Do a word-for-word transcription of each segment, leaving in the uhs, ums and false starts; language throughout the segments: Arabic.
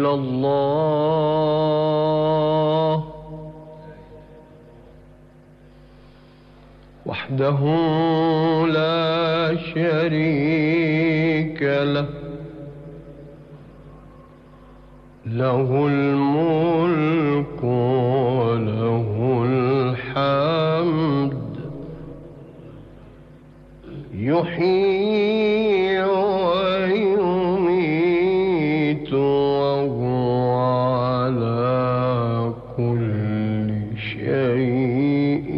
إلا الله وحده لا شريك له له الملك وله الحمد يحيي ويميت وهو على كل شيء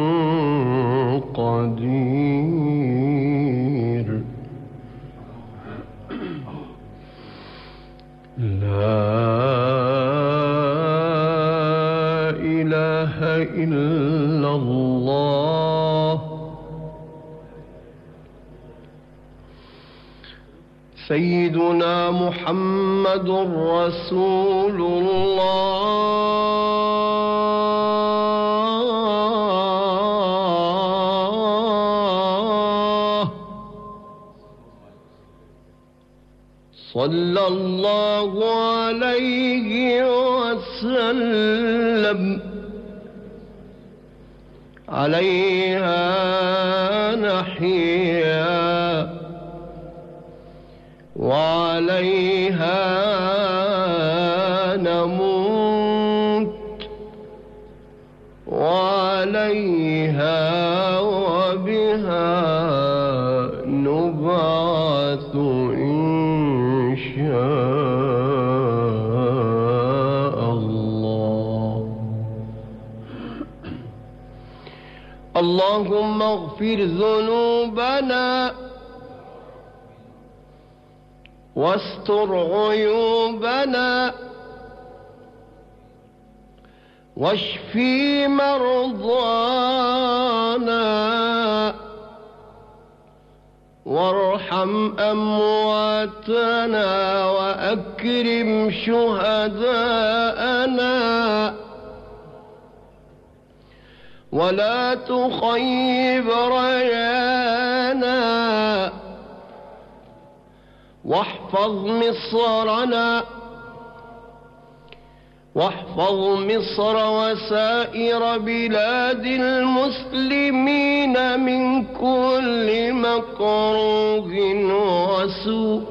قدير لا إله إلا الله سيدنا محمد رسول الله صلى الله عليه وسلم عليها نحيا وعليها نموت وعليها وبها نبعث إن شاء الله. اللهم اغفر ذنوبنا واستر عيوبنا واشفي مرضانا وارحم أمواتنا وأكرم شهداءنا ولا تخيب رجانا واحفظ مصرنا واحفظ مصر وسائر بلاد المسلمين من كل مكروه وسوء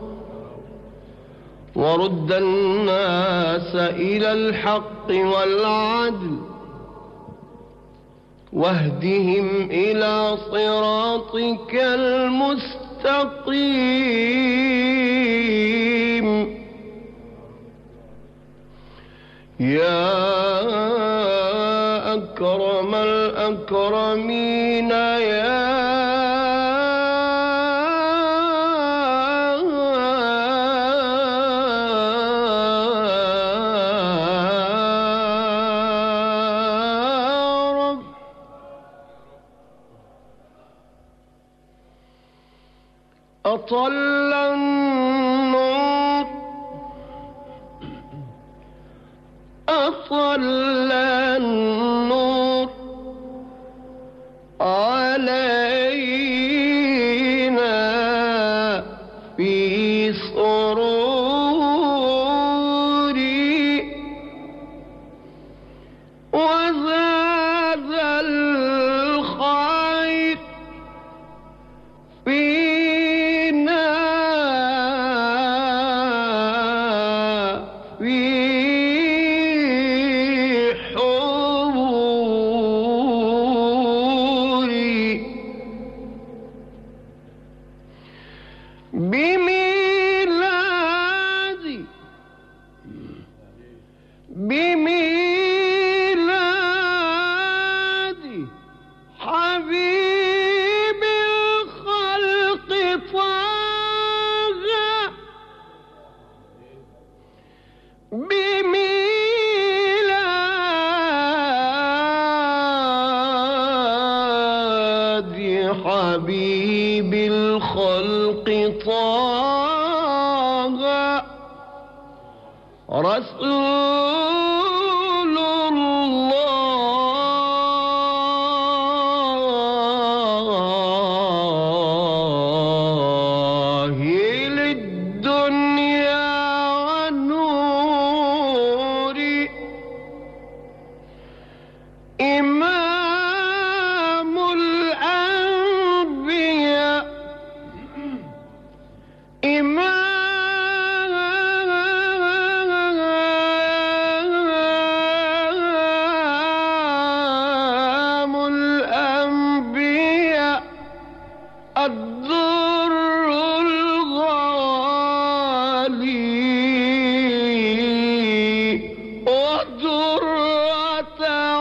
ورد الناس إلى الحق والعدل واهدهم إلى صراطك المستقيم يا أكرم الأكرمين يا رب أطل النور أطل النور علينا في سروري وزاد الخير فينا في بميلادي بميلادي حبيب الخلق طه بميلادي حبيب الخلق طه رسول الله للدنيا ونور الدر الغالي ودرة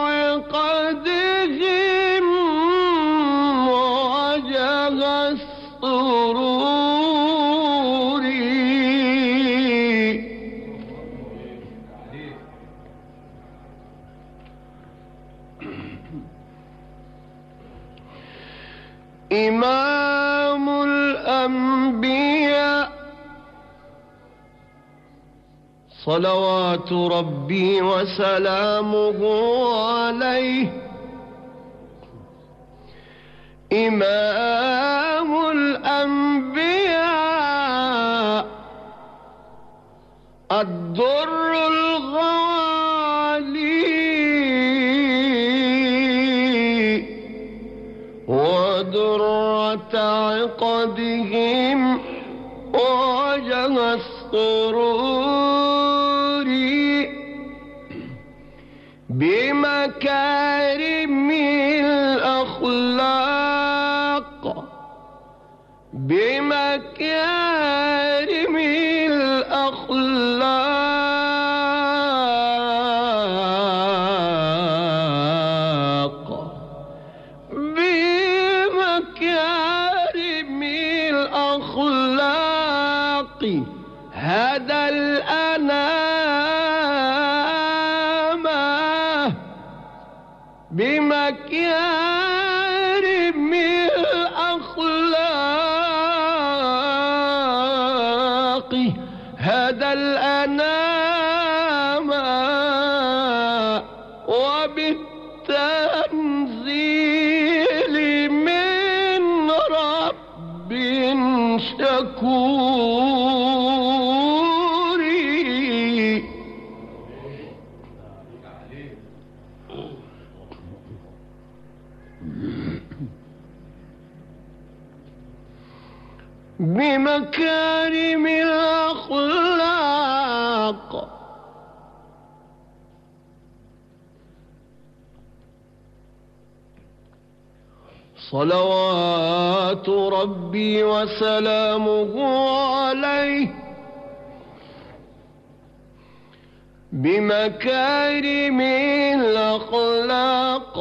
عقدهم وجه السرور إمام الأنبياء صلوات ربي وسلامه عليه إمام الأنبياء الدر الغالي ودرة عقدهم وجه السرور بمكارم الأخلاق بمكارم الأخلاق بمكارم الأخلاق هدى الأنام بمكارم الأخلاق هدى الأنام وبالتنزيل من رب شكور بمكارم الأخلاق صلوات ربي وسلامه عليه بمكارم الأخلاق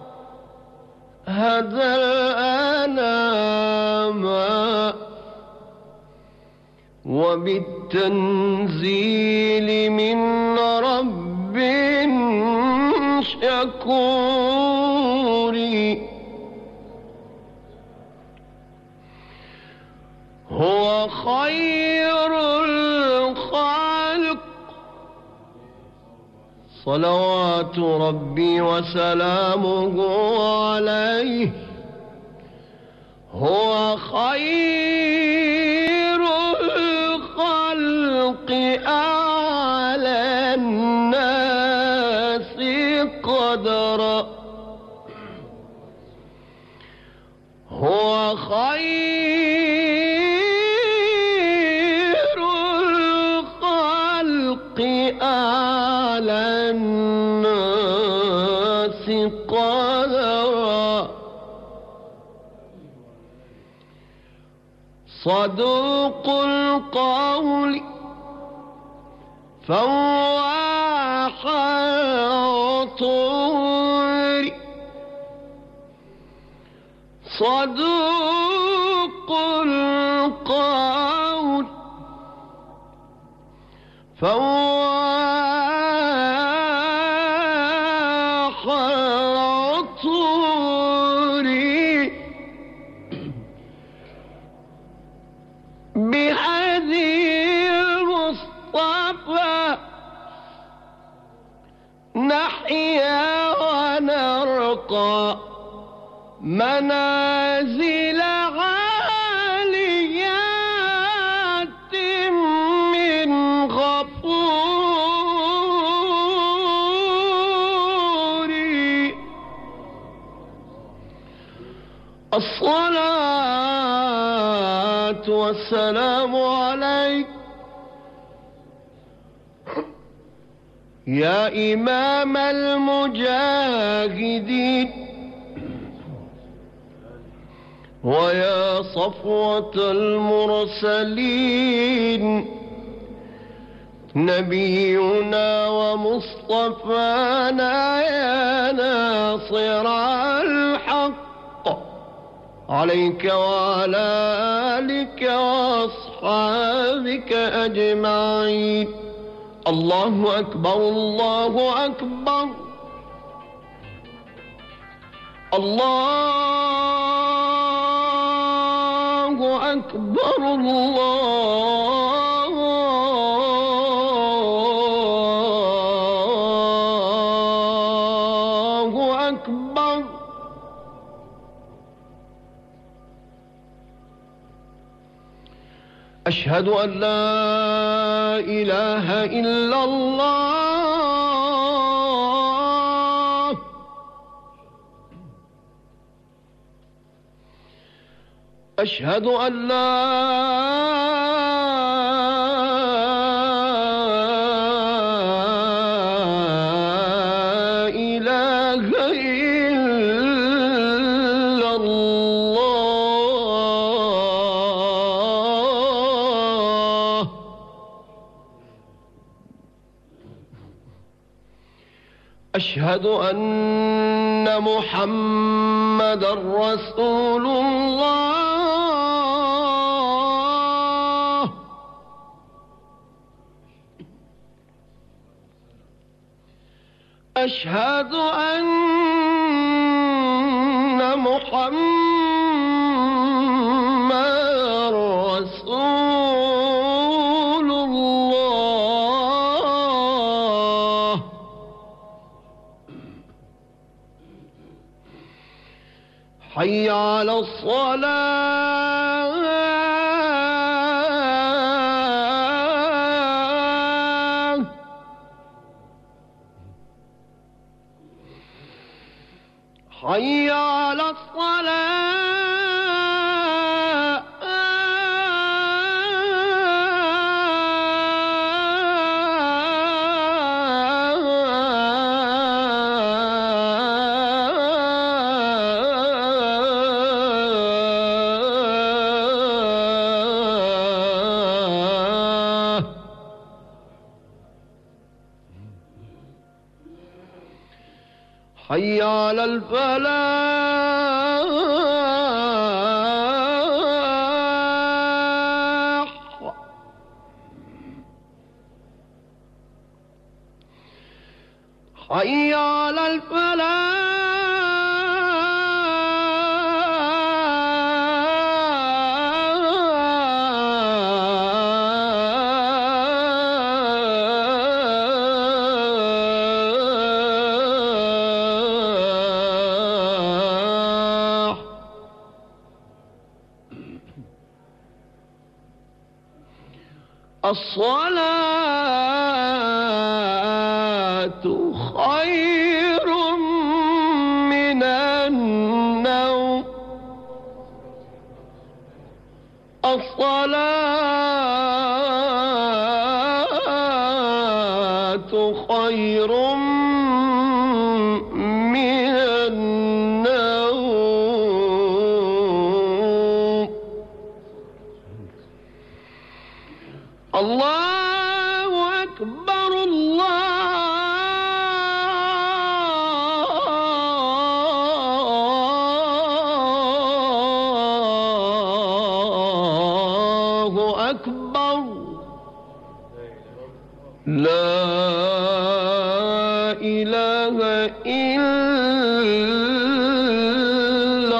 هدى الأنام وبالتنزيل من رب شكور هو خير الخلق صلوات ربي وسلامه عليه هو خير الخلق أعلى الناس قدرا هو خير الخلق أعلى الناس قدرا صدوق القول فواح العطور صدوق القول فواح العطور بهدي المصطفى نحيا ونرقى منازل عاليات من غفور الصلاة والسلام عليك يا إمام المجاهدين ويا صفوة المرسلين نبينا ومصطفانا يا ناصر الحق عليك وعلى آلك وأصحابك أجمعين. الله أكبر الله أكبر الله أكبر الله أكبر. أشهد أن لا إله إلا الله. أشهد أن لا إله إلا الله. أشهد أن محمدًا رسول الله. أشهد أن محمدًا رسول الله. حي على الصلاة. حي على الصلاة. حي على الفلاح. حي على الفلاح. الصلاة خير من النوم. الصلاة خير من النوم. الله أكبر الله أكبر. لا إله إلا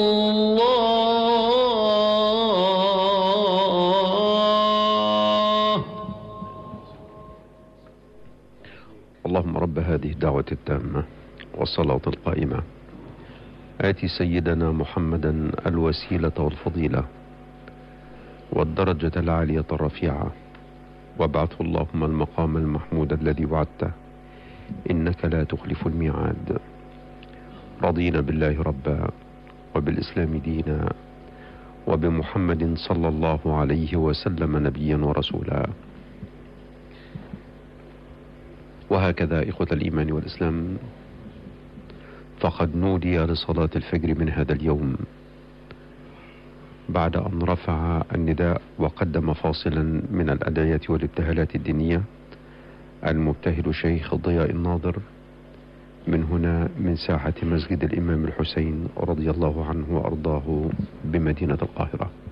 الله. اللهم رب هذه الدعوة التامة والصلاة القائمة آتي سيدنا محمدا الوسيلة والفضيلة والدرجة العالية الرفيعة وابعثه اللهم المقام المحمود الذي وعدته إنك لا تخلف الميعاد. رضينا بالله ربا وبالإسلام دينا وبمحمد صلى الله عليه وسلم نبيا ورسولا. وهكذا إخوة الإيمان والإسلام فقد نودي لصلاة الفجر من هذا اليوم بعد أن رفع النداء وقدم فاصلا من الأدعية والابتهالات الدينية، المبتهل شيخ ضياء الناظر من هنا من ساحة مسجد الإمام الحسين رضي الله عنه وأرضاه بمدينة القاهرة.